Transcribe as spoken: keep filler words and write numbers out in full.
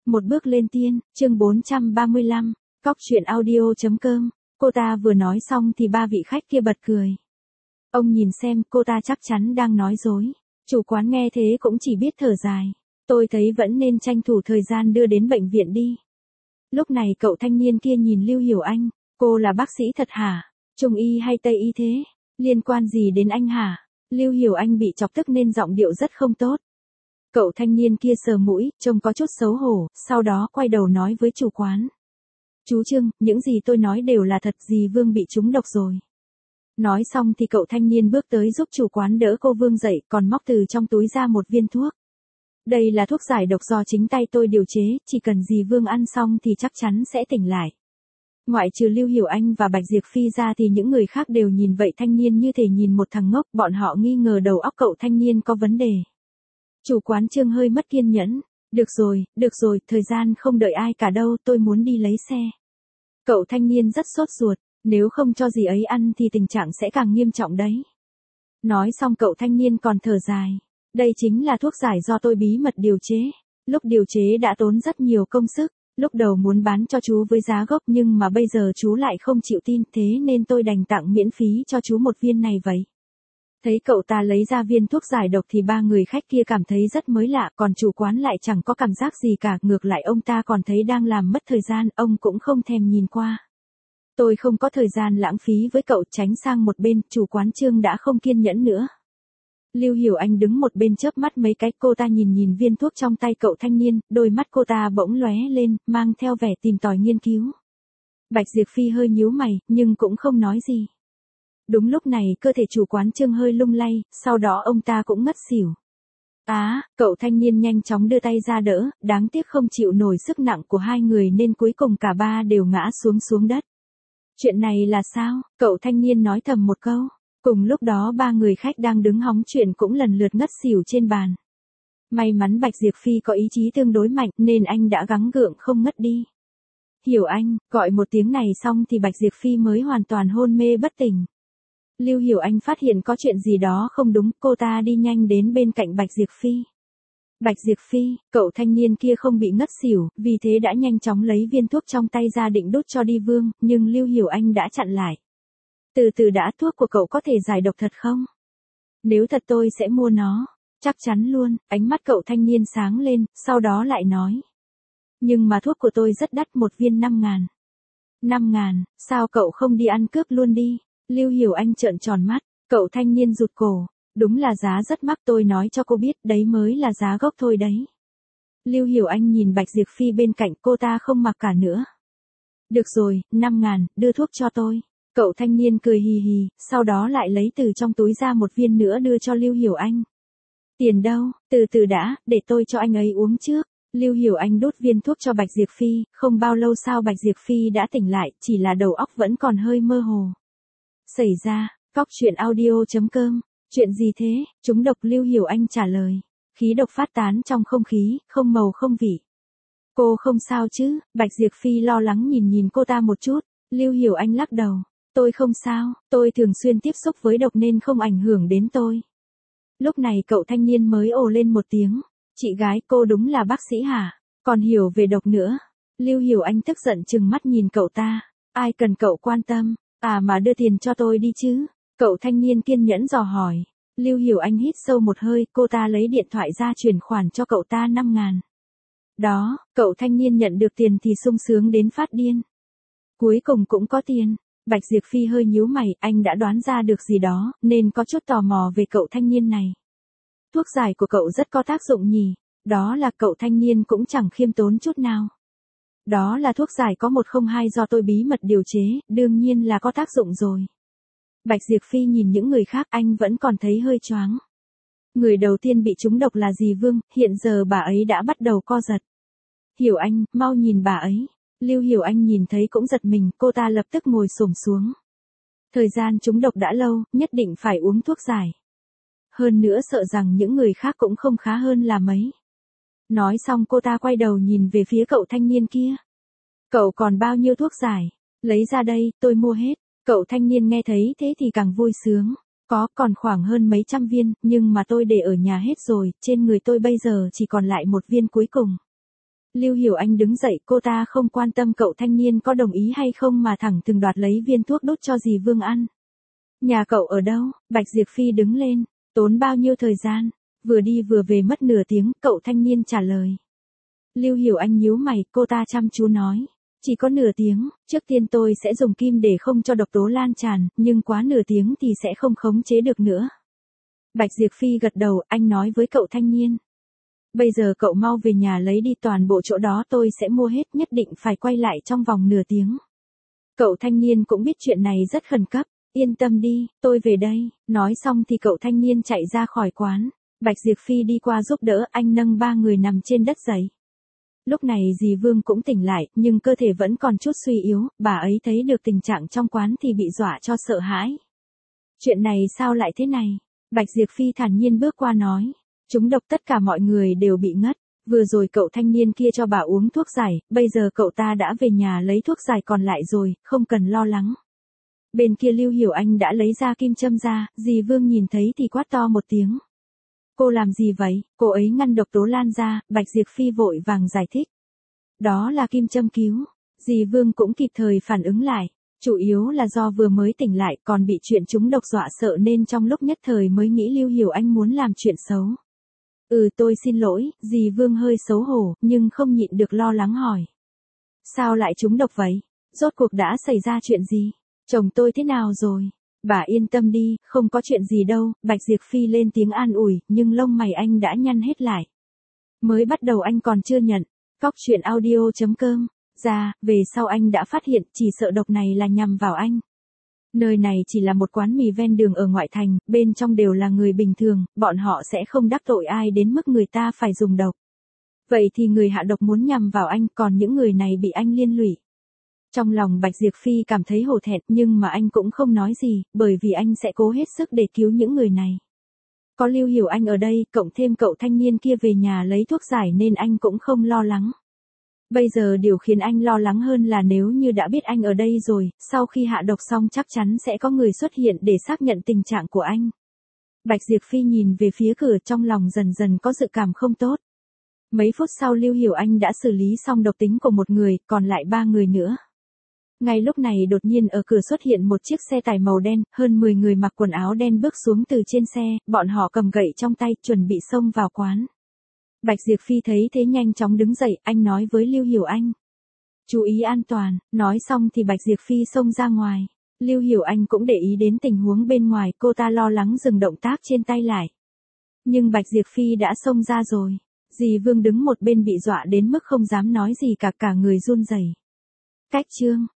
Một bước lên tiên, chương bốn trăm ba mươi lăm, cóc truyện audio.com. Cô ta vừa nói xong thì ba vị khách kia bật cười. Ông nhìn xem, cô ta chắc chắn đang nói dối. Chủ quán nghe thế cũng chỉ biết thở dài. Tôi thấy vẫn nên tranh thủ thời gian đưa đến bệnh viện đi. Lúc này cậu thanh niên kia nhìn Lưu Hiểu Anh. Cô là bác sĩ thật hả? Trung y hay Tây y thế? Liên quan gì đến anh hả? Lưu Hiểu Anh bị chọc tức nên giọng điệu rất không tốt. Cậu thanh niên kia sờ mũi, trông có chút xấu hổ, sau đó quay đầu nói với chủ quán. Chú Trương, những gì tôi nói đều là thật, dì Vương bị trúng độc rồi. Nói xong thì cậu thanh niên bước tới giúp chủ quán đỡ cô Vương dậy, còn móc từ trong túi ra một viên thuốc. Đây là thuốc giải độc do chính tay tôi điều chế, chỉ cần dì Vương ăn xong thì chắc chắn sẽ tỉnh lại. Ngoại trừ Lưu Hiểu Anh và Bạch Diệp Phi ra thì những người khác đều nhìn vậy thanh niên như thể nhìn một thằng ngốc, bọn họ nghi ngờ đầu óc cậu thanh niên có vấn đề. Chủ quán Trương hơi mất kiên nhẫn. Được rồi, được rồi, thời gian không đợi ai cả đâu, tôi muốn đi lấy xe. Cậu thanh niên rất sốt ruột, nếu không cho dì ấy ăn thì tình trạng sẽ càng nghiêm trọng đấy. Nói xong cậu thanh niên còn thở dài. Đây chính là thuốc giải do tôi bí mật điều chế. Lúc điều chế đã tốn rất nhiều công sức, lúc đầu muốn bán cho chú với giá gốc nhưng mà bây giờ chú lại không chịu tin, thế nên tôi đành tặng miễn phí cho chú một viên này vậy. Thấy cậu ta lấy ra viên thuốc giải độc thì ba người khách kia cảm thấy rất mới lạ, còn chủ quán lại chẳng có cảm giác gì cả, ngược lại ông ta còn thấy đang làm mất thời gian, ông cũng không thèm nhìn qua. Tôi không có thời gian lãng phí với cậu, tránh sang một bên, chủ quán Trương đã không kiên nhẫn nữa. Lưu Hiểu Anh đứng một bên chớp mắt mấy cái, cô ta nhìn nhìn viên thuốc trong tay cậu thanh niên, đôi mắt cô ta bỗng lóe lên, mang theo vẻ tìm tòi nghiên cứu. Bạch Diệp Phi hơi nhíu mày, nhưng cũng không nói gì. Đúng lúc này cơ thể chủ quán Trương hơi lung lay, sau đó ông ta cũng ngất xỉu. Á, à, cậu thanh niên nhanh chóng đưa tay ra đỡ, đáng tiếc không chịu nổi sức nặng của hai người nên cuối cùng cả ba đều ngã xuống xuống đất. Chuyện này là sao? Cậu thanh niên nói thầm một câu. Cùng lúc đó ba người khách đang đứng hóng chuyện cũng lần lượt ngất xỉu trên bàn. May mắn Bạch Diệp Phi có ý chí tương đối mạnh nên anh đã gắng gượng không ngất đi. Hiểu Anh, gọi một tiếng này xong thì Bạch Diệp Phi mới hoàn toàn hôn mê bất tỉnh. Lưu Hiểu Anh phát hiện có chuyện gì đó không đúng, cô ta đi nhanh đến bên cạnh Bạch Diệp Phi. Bạch Diệp Phi, cậu thanh niên kia không bị ngất xỉu, vì thế đã nhanh chóng lấy viên thuốc trong tay ra định đút cho đi Vương, nhưng Lưu Hiểu Anh đã chặn lại. Từ từ đã, thuốc của cậu có thể giải độc thật không? Nếu thật tôi sẽ mua nó. Chắc chắn luôn, ánh mắt cậu thanh niên sáng lên, sau đó lại nói. Nhưng mà thuốc của tôi rất đắt, một viên năm ngàn. Năm ngàn, sao cậu không đi ăn cướp luôn đi? Lưu Hiểu Anh trợn tròn mắt, cậu thanh niên rụt cổ. Đúng là giá rất mắc, tôi nói cho cô biết, đấy mới là giá gốc thôi đấy. Lưu Hiểu Anh nhìn Bạch Diệp Phi bên cạnh, cô ta không mặc cả nữa. Được rồi, năm ngàn, đưa thuốc cho tôi. Cậu thanh niên cười hì hì, sau đó lại lấy từ trong túi ra một viên nữa đưa cho Lưu Hiểu Anh. Tiền đâu, từ từ đã, để tôi cho anh ấy uống trước. Lưu Hiểu Anh đút viên thuốc cho Bạch Diệp Phi, không bao lâu sau Bạch Diệp Phi đã tỉnh lại, chỉ là đầu óc vẫn còn hơi mơ hồ. Xảy ra, cóc truyện audio.com, chuyện gì thế? Trúng độc, Lưu Hiểu Anh trả lời. Khí độc phát tán trong không khí, không màu không vị. Cô không sao chứ? Bạch Diệp Phi lo lắng nhìn nhìn cô ta một chút. Lưu Hiểu Anh lắc đầu. Tôi không sao, tôi thường xuyên tiếp xúc với độc nên không ảnh hưởng đến tôi. Lúc này cậu thanh niên mới ồ lên một tiếng. Chị gái, cô đúng là bác sĩ hả? Còn hiểu về độc nữa. Lưu Hiểu Anh tức giận trừng mắt nhìn cậu ta. Ai cần cậu quan tâm? À mà đưa tiền cho tôi đi chứ. Cậu thanh niên kiên nhẫn dò hỏi. Lưu Hiểu Anh hít sâu một hơi, cô ta lấy điện thoại ra chuyển khoản cho cậu ta năm ngàn. Đó, cậu thanh niên nhận được tiền thì sung sướng đến phát điên. Cuối cùng cũng có tiền. Bạch Diệp Phi hơi nhíu mày, anh đã đoán ra được gì đó, nên có chút tò mò về cậu thanh niên này. Thuốc giải của cậu rất có tác dụng nhỉ, đó là cậu thanh niên cũng chẳng khiêm tốn chút nào. Đó là thuốc giải có một không hai do tôi bí mật điều chế, đương nhiên là có tác dụng rồi. Bạch Diệp Phi nhìn những người khác, anh vẫn còn thấy hơi choáng. Người đầu tiên bị trúng độc là dì Vương, hiện giờ bà ấy đã bắt đầu co giật. Hiểu Anh, mau nhìn bà ấy. Lưu Hiểu Anh nhìn thấy cũng giật mình, cô ta lập tức ngồi xổm xuống. Thời gian trúng độc đã lâu, nhất định phải uống thuốc giải. Hơn nữa sợ rằng những người khác cũng không khá hơn là mấy. Nói xong cô ta quay đầu nhìn về phía cậu thanh niên kia. Cậu còn bao nhiêu thuốc giải? Lấy ra đây, tôi mua hết. Cậu thanh niên nghe thấy thế thì càng vui sướng. Có, còn khoảng hơn mấy trăm viên, nhưng mà tôi để ở nhà hết rồi, trên người tôi bây giờ chỉ còn lại một viên cuối cùng. Lưu Hiểu Anh đứng dậy, cô ta không quan tâm cậu thanh niên có đồng ý hay không mà thẳng thừng đoạt lấy viên thuốc đút cho dì Vương ăn. Nhà cậu ở đâu? Bạch Diệp Phi đứng lên, tốn bao nhiêu thời gian? Vừa đi vừa về mất nửa tiếng, cậu thanh niên trả lời. Lưu Hiểu Anh nhíu mày, cô ta chăm chú nói. Chỉ có nửa tiếng, trước tiên tôi sẽ dùng kim để không cho độc tố lan tràn, nhưng quá nửa tiếng thì sẽ không khống chế được nữa. Bạch Diệp Phi gật đầu, anh nói với cậu thanh niên. Bây giờ cậu mau về nhà lấy đi, toàn bộ chỗ đó tôi sẽ mua hết, nhất định phải quay lại trong vòng nửa tiếng. Cậu thanh niên cũng biết chuyện này rất khẩn cấp, yên tâm đi, tôi về đây. Nói xong thì cậu thanh niên chạy ra khỏi quán. Bạch Diệp Phi đi qua giúp đỡ, anh nâng ba người nằm trên đất dậy. Lúc này dì Vương cũng tỉnh lại, nhưng cơ thể vẫn còn chút suy yếu, bà ấy thấy được tình trạng trong quán thì bị dọa cho sợ hãi. Chuyện này sao lại thế này? Bạch Diệp Phi thản nhiên bước qua nói. Chúng độc, tất cả mọi người đều bị ngất. Vừa rồi cậu thanh niên kia cho bà uống thuốc giải, bây giờ cậu ta đã về nhà lấy thuốc giải còn lại rồi, không cần lo lắng. Bên kia Lưu Hiểu Anh đã lấy ra kim châm ra, dì Vương nhìn thấy thì quát to một tiếng. Cô làm gì vậy? Cô ấy ngăn độc tố lan ra, Bạch Diệp Phi vội vàng giải thích. Đó là kim châm cứu. Dì Vương cũng kịp thời phản ứng lại. Chủ yếu là do vừa mới tỉnh lại còn bị chuyện trúng độc dọa sợ nên trong lúc nhất thời mới nghĩ Lưu Hiểu Anh muốn làm chuyện xấu. Ừ, tôi xin lỗi, dì Vương hơi xấu hổ, nhưng không nhịn được lo lắng hỏi. Sao lại trúng độc vậy? Rốt cuộc đã xảy ra chuyện gì? Chồng tôi thế nào rồi? Bà yên tâm đi, không có chuyện gì đâu. Bạch Diệp Phi lên tiếng an ủi, nhưng lông mày anh đã nhăn hết lại. Mới bắt đầu anh còn chưa nhận. Cóc truyện audio chấm com. Ra, về sau anh đã phát hiện chỉ sợ độc này là nhằm vào anh. Nơi này chỉ là một quán mì ven đường ở ngoại thành, bên trong đều là người bình thường, bọn họ sẽ không đắc tội ai đến mức người ta phải dùng độc. Vậy thì người hạ độc muốn nhằm vào anh, còn những người này bị anh liên lụy. Trong lòng Bạch Diệp Phi cảm thấy hổ thẹn, nhưng mà anh cũng không nói gì, bởi vì anh sẽ cố hết sức để cứu những người này. Có Lưu Hiểu Anh ở đây, cộng thêm cậu thanh niên kia về nhà lấy thuốc giải nên anh cũng không lo lắng. Bây giờ điều khiến anh lo lắng hơn là nếu như đã biết anh ở đây rồi, sau khi hạ độc xong chắc chắn sẽ có người xuất hiện để xác nhận tình trạng của anh. Bạch Diệp Phi nhìn về phía cửa, trong lòng dần dần có dự cảm không tốt. Mấy phút sau Lưu Hiểu Anh đã xử lý xong độc tính của một người, còn lại ba người nữa. Ngay lúc này đột nhiên ở cửa xuất hiện một chiếc xe tải màu đen, hơn mười người mặc quần áo đen bước xuống từ trên xe, bọn họ cầm gậy trong tay, chuẩn bị xông vào quán. Bạch Diệp Phi thấy thế nhanh chóng đứng dậy, anh nói với Lưu Hiểu Anh. Chú ý an toàn, nói xong thì Bạch Diệp Phi xông ra ngoài. Lưu Hiểu Anh cũng để ý đến tình huống bên ngoài, cô ta lo lắng dừng động tác trên tay lại. Nhưng Bạch Diệp Phi đã xông ra rồi. Dì Vương đứng một bên bị dọa đến mức không dám nói gì cả, cả người run rẩy. Cách chương